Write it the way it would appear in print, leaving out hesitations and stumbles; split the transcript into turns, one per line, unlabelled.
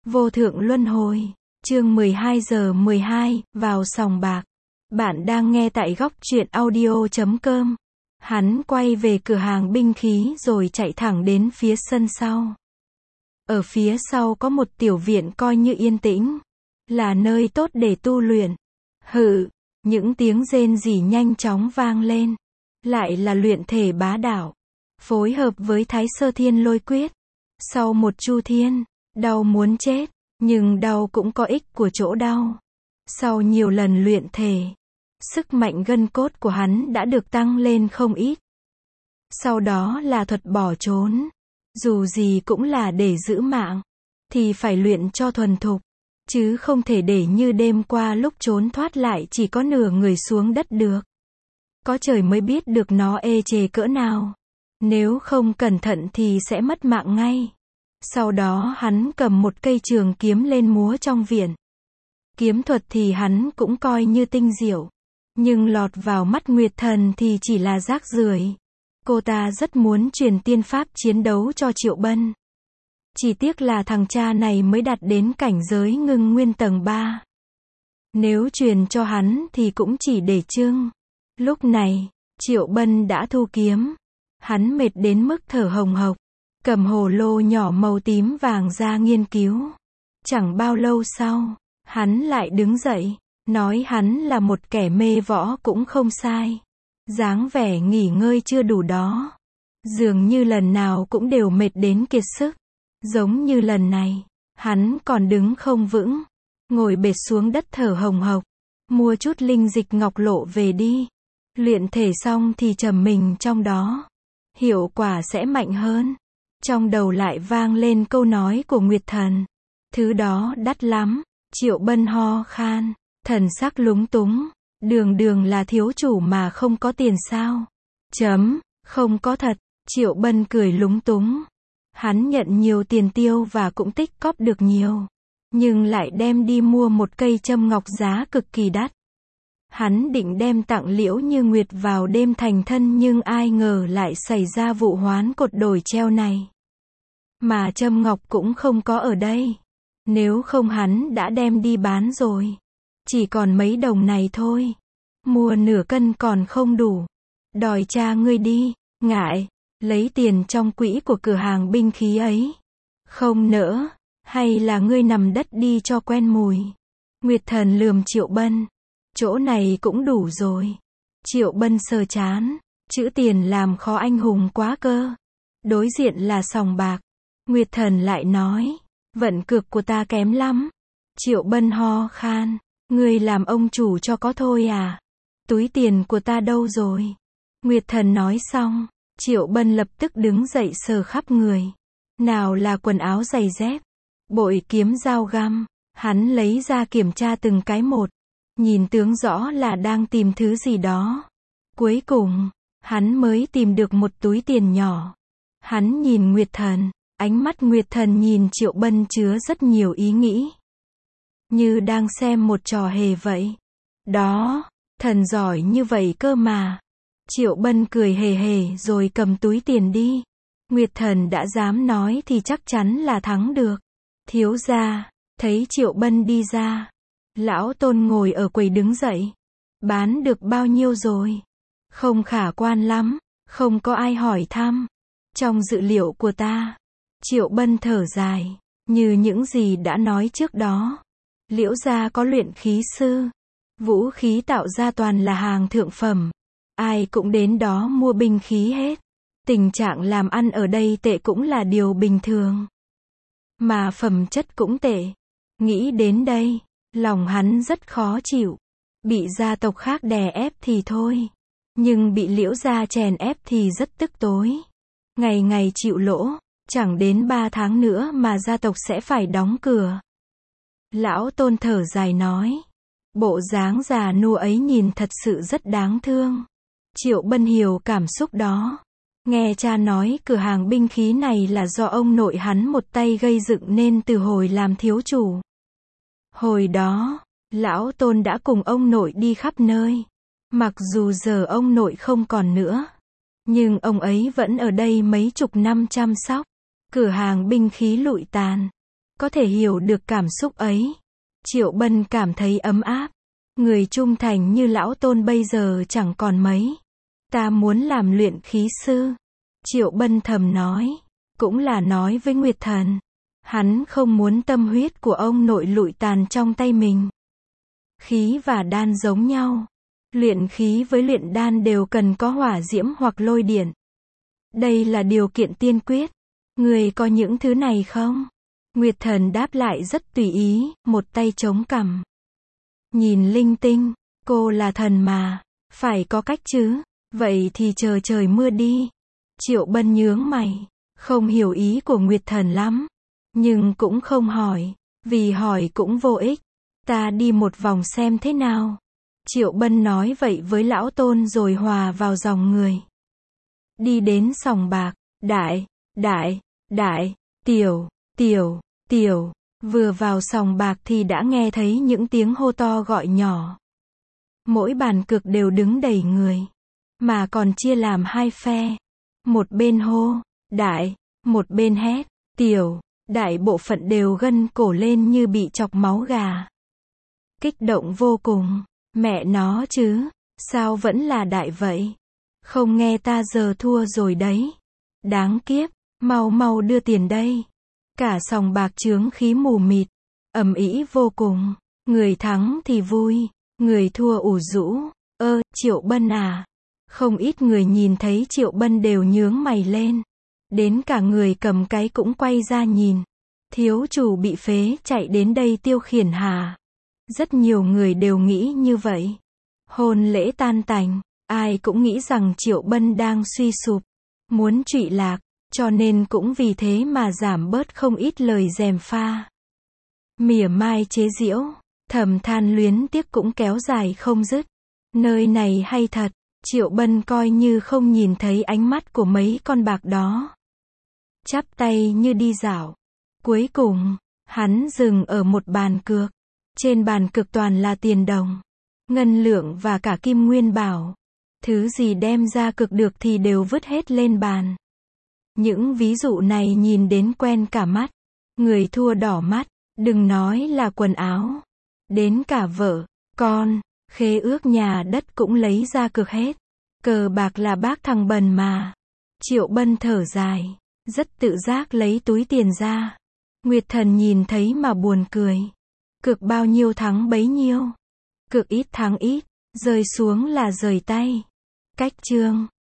Vô thượng luân hồi. Chương 12:12, vào sòng bạc. Bạn đang nghe tại góc truyện audio.com. Hắn quay về cửa hàng binh khí rồi chạy thẳng đến phía sân sau. Ở phía sau có một tiểu viện coi như yên tĩnh, là nơi tốt để tu luyện. Hự, những tiếng rên rỉ nhanh chóng vang lên. Lại là luyện thể bá đạo, phối hợp với Thái Sơ Thiên Lôi Quyết. Sau một chu thiên, đau muốn chết, nhưng đau cũng có ích của chỗ đau. Sau nhiều lần luyện thể, sức mạnh gân cốt của hắn đã được tăng lên không ít. Sau đó là thuật bỏ trốn. Dù gì cũng là để giữ mạng, thì phải luyện cho thuần thục, chứ không thể để như đêm qua lúc trốn thoát lại chỉ có nửa người xuống đất được. Có trời mới biết được nó ê chề cỡ nào. Nếu không cẩn thận thì sẽ mất mạng ngay. Sau đó hắn cầm một cây trường kiếm lên múa trong viện. Kiếm thuật thì hắn cũng coi như tinh diệu, nhưng lọt vào mắt Nguyệt Thần thì chỉ là rác rưởi. Cô ta rất muốn truyền tiên pháp chiến đấu cho Triệu Bân. Chỉ tiếc là thằng cha này mới đạt đến cảnh giới ngưng nguyên tầng 3. Nếu truyền cho hắn thì cũng chỉ để trưng. Lúc này, Triệu Bân đã thu kiếm. Hắn mệt đến mức thở hồng hộc, cầm hồ lô nhỏ màu tím vàng ra nghiên cứu. Chẳng bao lâu sau, hắn lại đứng dậy, nói hắn là một kẻ mê võ cũng không sai. Dáng vẻ nghỉ ngơi chưa đủ đó. Dường như lần nào cũng đều mệt đến kiệt sức. Giống như lần này, hắn còn đứng không vững, ngồi bệt xuống đất thở hồng hộc. Mua chút linh dịch ngọc lộ về đi. Luyện thể xong thì trầm mình trong đó, hiệu quả sẽ mạnh hơn. Trong đầu lại vang lên câu nói của Nguyệt Thần. Thứ đó đắt lắm. Triệu Bân ho khan, thần sắc lúng túng. Đường là thiếu chủ mà không có tiền sao? Không có thật. Triệu Bân cười lúng túng. Hắn nhận nhiều tiền tiêu và cũng tích cóp được nhiều, nhưng lại đem đi mua một cây châm ngọc giá cực kỳ đắt. Hắn định đem tặng Liễu Như Nguyệt vào đêm thành thân, nhưng ai ngờ lại xảy ra vụ hoán cột đổi treo này. Mà châm ngọc cũng không có ở đây. Nếu không hắn đã đem đi bán rồi. Chỉ còn mấy đồng này thôi. Mua nửa cân còn không đủ. Đòi cha ngươi đi. Ngại. Lấy tiền trong quỹ của cửa hàng binh khí ấy. Không nỡ. Hay là ngươi nằm đất đi cho quen mùi. Nguyệt Thần lườm Triệu Bân. Chỗ này cũng đủ rồi. Triệu Bân sờ chán. Chữ tiền làm khó anh hùng quá cơ. Đối diện là sòng bạc. Nguyệt Thần lại nói. Vận cược của ta kém lắm. Triệu Bân ho khan. Ngươi làm ông chủ cho có thôi à? Túi tiền của ta đâu rồi? Nguyệt Thần nói xong, Triệu Bân lập tức đứng dậy sờ khắp người. Nào là quần áo giày dép, bội kiếm dao găm. Hắn lấy ra kiểm tra từng cái một. Nhìn tướng rõ là đang tìm thứ gì đó. Cuối cùng, hắn mới tìm được một túi tiền nhỏ. Hắn nhìn Nguyệt Thần. Ánh mắt Nguyệt Thần nhìn Triệu Bân chứa rất nhiều ý nghĩ. Như đang xem một trò hề vậy. Đó, thần giỏi như vậy cơ mà. Triệu Bân cười hề hề rồi cầm túi tiền đi. Nguyệt Thần đã dám nói thì chắc chắn là thắng được. Thiếu gia, thấy Triệu Bân đi ra. Lão Tôn ngồi ở quầy đứng dậy. Bán được bao nhiêu rồi? Không khả quan lắm, không có ai hỏi thăm. Trong dự liệu của ta. Triệu Bân thở dài, như những gì đã nói trước đó. Liễu gia có luyện khí sư. Vũ khí tạo ra toàn là hàng thượng phẩm. Ai cũng đến đó mua binh khí hết. Tình trạng làm ăn ở đây tệ cũng là điều bình thường. Mà phẩm chất cũng tệ. Nghĩ đến đây, lòng hắn rất khó chịu. Bị gia tộc khác đè ép thì thôi. Nhưng bị Liễu gia chèn ép thì rất tức tối. Ngày ngày chịu lỗ. Chẳng đến 3 tháng nữa mà gia tộc sẽ phải đóng cửa. Lão Tôn thở dài nói. Bộ dáng già nua ấy nhìn thật sự rất đáng thương. Triệu Bân hiểu cảm xúc đó. Nghe cha nói cửa hàng binh khí này là do ông nội hắn một tay gây dựng nên từ hồi làm thiếu chủ. Hồi đó, Lão Tôn đã cùng ông nội đi khắp nơi. Mặc dù giờ ông nội không còn nữa, nhưng ông ấy vẫn ở đây mấy chục năm chăm sóc. Cửa hàng binh khí lụi tàn. có thể hiểu được cảm xúc ấy. Triệu Bân cảm thấy ấm áp. Người trung thành như lão Tôn bây giờ chẳng còn mấy. Ta muốn làm luyện khí sư. Triệu Bân thầm nói. Cũng là nói với Nguyệt Thần. Hắn không muốn tâm huyết của ông nội lụi tàn trong tay mình. Khí và đan giống nhau. Luyện khí với luyện đan đều cần có hỏa diễm hoặc lôi điện. Đây là điều kiện tiên quyết. Người có những thứ này không? Nguyệt Thần đáp lại rất tùy ý, một tay chống cằm. Nhìn linh tinh, cô là thần mà, phải có cách chứ, vậy thì chờ trời mưa đi. Triệu Bân nhướng mày, không hiểu ý của Nguyệt Thần lắm, nhưng cũng không hỏi, vì hỏi cũng vô ích. Ta đi một vòng xem thế nào. Triệu Bân nói vậy với lão Tôn rồi hòa vào dòng người. Đi đến sòng bạc, đại, tiểu, vừa vào sòng bạc thì đã nghe thấy những tiếng hô to gọi nhỏ. Mỗi bàn cược đều đứng đầy người, mà còn chia làm hai phe. Một bên hô, đại, một bên hét, tiểu, đại bộ phận đều gân cổ lên như bị chọc máu gà. Kích động vô cùng, mẹ nó chứ, sao vẫn là đại vậy? Không nghe ta giờ thua rồi đấy. Đáng kiếp, mau đưa tiền đây. Cả sòng bạc chướng khí mù mịt, ầm ĩ vô cùng, người thắng thì vui, người thua ủ rũ. Triệu Bân à? Không ít người nhìn thấy Triệu Bân đều nhướng mày lên. Đến cả người cầm cái cũng quay ra nhìn. Thiếu chủ bị phế chạy đến đây tiêu khiển hà. Rất nhiều người đều nghĩ như vậy. Hôn lễ tan tành, ai cũng nghĩ rằng Triệu Bân đang suy sụp, muốn trụy lạc, cho nên cũng vì thế mà giảm bớt không ít lời gièm pha. Mỉa mai chế giễu, thầm than luyến tiếc cũng kéo dài không dứt. Nơi này hay thật, Triệu Bân coi như không nhìn thấy ánh mắt của mấy con bạc đó. Chắp tay như đi dạo. Cuối cùng, hắn dừng ở một bàn cược. Trên bàn cược toàn là tiền đồng, ngân lượng và cả kim nguyên bảo. Thứ gì đem ra cược được thì đều vứt hết lên bàn. Những ví dụ này nhìn đến quen cả mắt. Người thua đỏ mắt, đừng nói là quần áo. Đến cả vợ, con, khế ước nhà đất cũng lấy ra cược hết. Cờ bạc là bác thằng bần mà. Triệu Bân thở dài, rất tự giác lấy túi tiền ra. Nguyệt Thần nhìn thấy mà buồn cười. Cược bao nhiêu thắng bấy nhiêu. Cược ít thắng ít, rơi xuống là rời tay. Cách chương